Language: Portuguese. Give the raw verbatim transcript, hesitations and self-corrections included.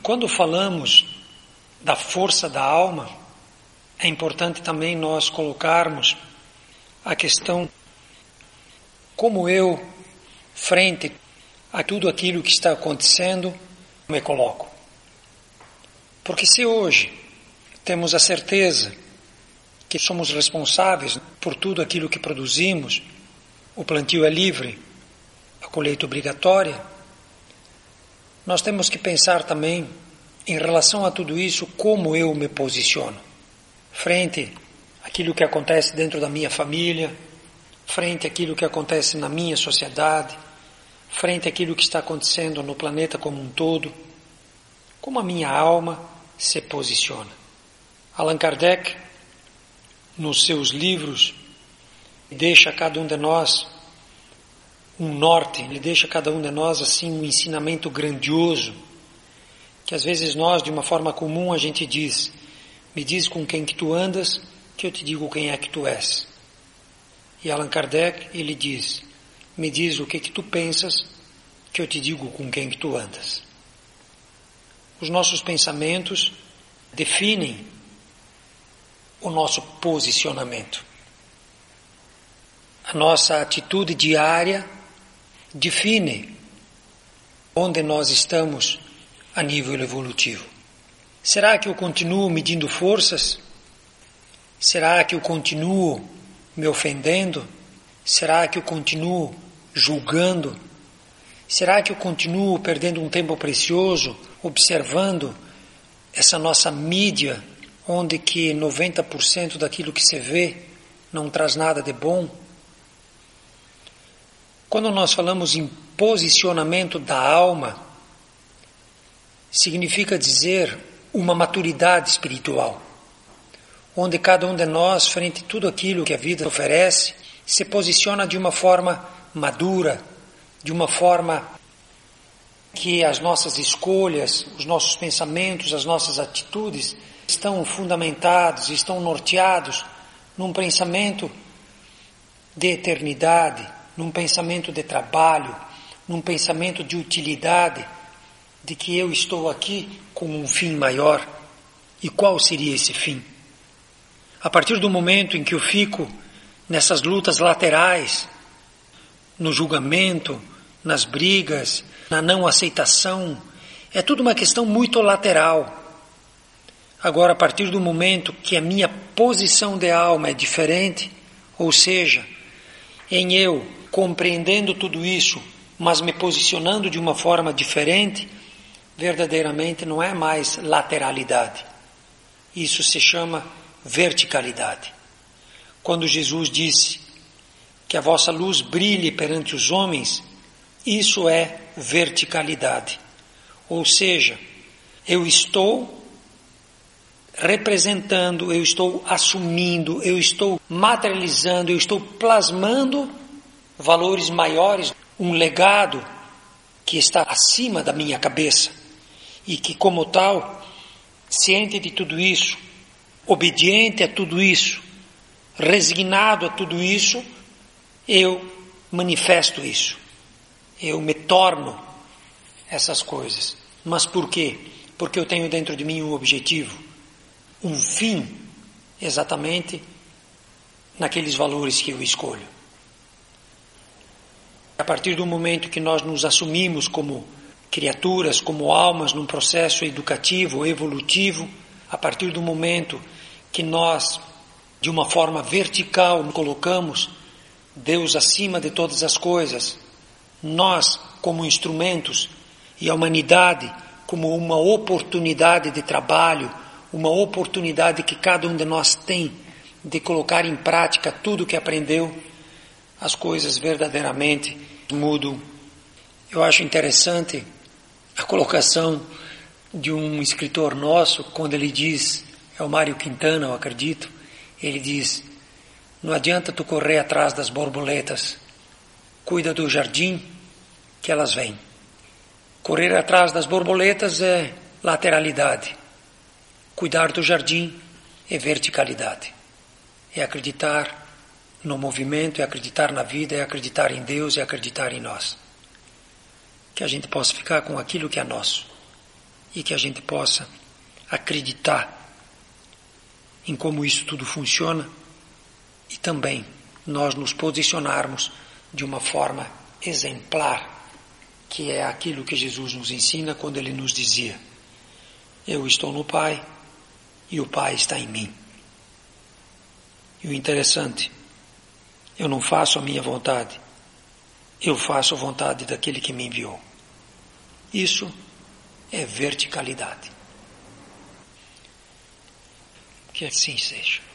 Quando falamos da força da alma, é importante também nós colocarmos a questão como eu, frente a tudo aquilo que está acontecendo, me coloco. Porque se hoje temos a certeza que somos responsáveis por tudo aquilo que produzimos, o plantio é livre, a colheita obrigatória, nós temos que pensar também, em relação a tudo isso, como eu me posiciono. Frente àquilo que acontece dentro da minha família, frente àquilo que acontece na minha sociedade, frente àquilo que está acontecendo no planeta como um todo, como a minha alma se posiciona. Allan Kardec, nos seus livros, deixa a cada um de nós um norte, ele deixa a cada um de nós assim um ensinamento grandioso, que às vezes nós, de uma forma comum, a gente diz: me diz com quem que tu andas, que eu te digo quem é que tu és. E Allan Kardec, ele diz: me diz o que que tu pensas, que eu te digo com quem que tu andas. Os nossos pensamentos definem o nosso posicionamento. A nossa atitude diária define onde nós estamos a nível evolutivo. Será que eu continuo medindo forças? Será que eu continuo me ofendendo? Será que eu continuo julgando? Será que eu continuo perdendo um tempo precioso observando essa nossa mídia, onde que noventa por cento daquilo que se vê não traz nada de bom? Quando nós falamos em posicionamento da alma, significa dizer uma maturidade espiritual, onde cada um de nós, frente a tudo aquilo que a vida oferece, se posiciona de uma forma madura, de uma forma que as nossas escolhas, os nossos pensamentos, as nossas atitudes estão fundamentados, estão norteados num pensamento de eternidade, num pensamento de trabalho, num pensamento de utilidade, de que eu estou aqui com um fim maior. E qual seria esse fim? A partir do momento em que eu fico nessas lutas laterais, no julgamento, nas brigas, na não aceitação, é tudo uma questão muito lateral. Agora, a partir do momento que a minha posição de alma é diferente, ou seja, em eu compreendendo tudo isso, mas me posicionando de uma forma diferente, verdadeiramente não é mais lateralidade. Isso se chama verticalidade. Quando Jesus disse que a vossa luz brilhe perante os homens, isso é verticalidade. Ou seja, eu estou representando, eu estou assumindo, eu estou materializando, eu estou plasmando valores maiores, um legado que está acima da minha cabeça e que, como tal, ciente de tudo isso, obediente a tudo isso, resignado a tudo isso, eu manifesto isso, eu me torno essas coisas. Mas por quê? Porque eu tenho dentro de mim um objetivo, um fim, exatamente naqueles valores que eu escolho. A partir do momento que nós nos assumimos como criaturas, como almas num processo educativo, evolutivo, a partir do momento que nós, de uma forma vertical, colocamos Deus acima de todas as coisas, nós como instrumentos e a humanidade como uma oportunidade de trabalho, uma oportunidade que cada um de nós tem de colocar em prática tudo que aprendeu, as coisas verdadeiramente mudam. Eu acho interessante a colocação de um escritor nosso, quando ele diz, é o Mário Quintana, eu acredito, ele diz: não adianta tu correr atrás das borboletas, cuida do jardim que elas vêm. Correr atrás das borboletas é lateralidade, cuidar do jardim é verticalidade, é acreditar no movimento, é acreditar na vida, é acreditar em Deus, é acreditar em nós. Que a gente possa ficar com aquilo que é nosso. e que a gente possa acreditar em como isso tudo funciona e também nós nos posicionarmos de uma forma exemplar, que é aquilo que Jesus nos ensina quando Ele nos dizia: eu estou no Pai e o Pai está em mim. E o interessante, eu não faço a minha vontade, eu faço a vontade daquele que me enviou. Isso é verticalidade. Que assim seja.